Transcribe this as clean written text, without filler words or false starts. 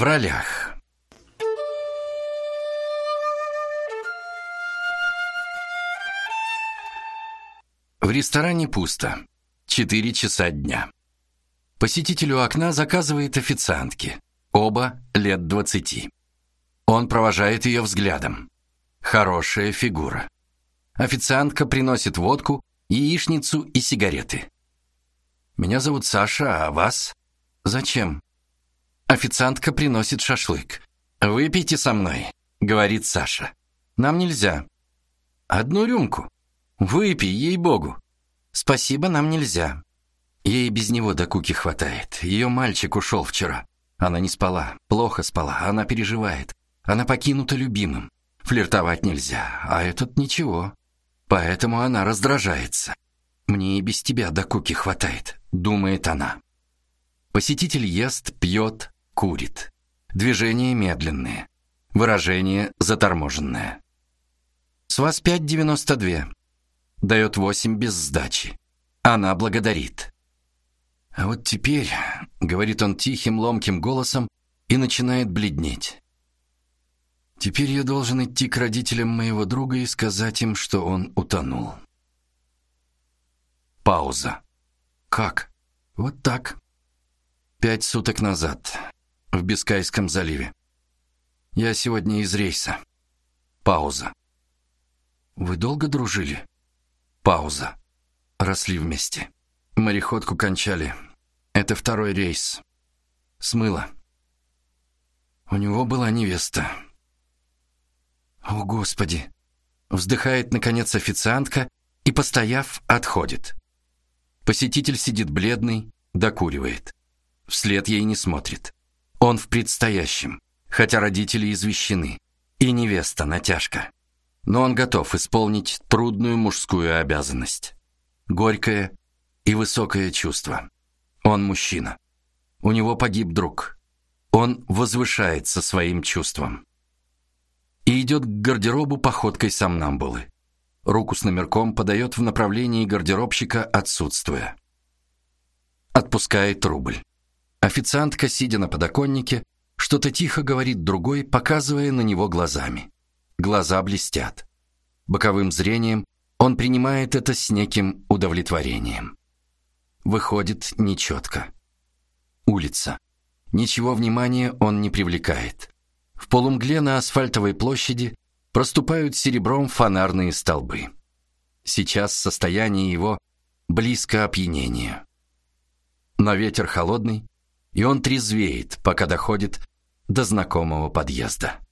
ролях. В ресторане пусто. 4 часа дня. Посетитель у окна заказывает официантки. Оба лет 20. Он провожает ее взглядом. Хорошая фигура. Официантка приносит водку, яичницу и сигареты. «Меня зовут Саша, а вас?» «Зачем?» Официантка приносит шашлык. «Выпейте со мной», — говорит Саша. «Нам нельзя». «Одну рюмку». «Выпей, ей-богу». «Спасибо, нам нельзя». Ей без него до куки хватает. Ее мальчик ушел вчера. Она не спала, плохо спала, она переживает. Она покинута любимым. Флиртовать нельзя, а этот ничего. Поэтому она раздражается. «Мне и без тебя до куки хватает», — думает она. Посетитель ест, пьет, курит. Движения медленные. Выражение заторможенное. «С вас 5,92. Дает 8 без сдачи. Она благодарит. «А вот теперь», — говорит он тихим, ломким голосом и начинает бледнеть. «Теперь я должен идти к родителям моего друга и сказать им, что он утонул». Пауза. «Как?» «Вот так. 5 суток назад. В Бискайском заливе. Я сегодня из рейса». Пауза. «Вы долго дружили?» Пауза. «Росли вместе. Мореходку кончали. Это 2-й рейс. Смыло. У него была невеста». «О, Господи!» Вздыхает, наконец, официантка и, постояв, отходит. Посетитель сидит бледный, докуривает. Вслед ей не смотрит. Он в предстоящем, хотя родители извещены. И невеста натяжка. Но он готов исполнить трудную мужскую обязанность. Горькое и высокое чувство. Он мужчина. У него погиб друг. Он возвышается своим чувством. И идет к гардеробу походкой сомнамбулы. Руку с номерком подает в направлении гардеробщика, отсутствуя. Отпускает рубль. Официантка, сидя на подоконнике, что-то тихо говорит другой, показывая на него глазами. Глаза блестят. Боковым зрением он принимает это с неким удовлетворением. Выходит нечетко. Улица. Ничего внимания он не привлекает. В полумгле на асфальтовой площади проступают серебром фонарные столбы. Сейчас состояние его близко опьянению. Но ветер холодный, и он трезвеет, пока доходит до знакомого подъезда.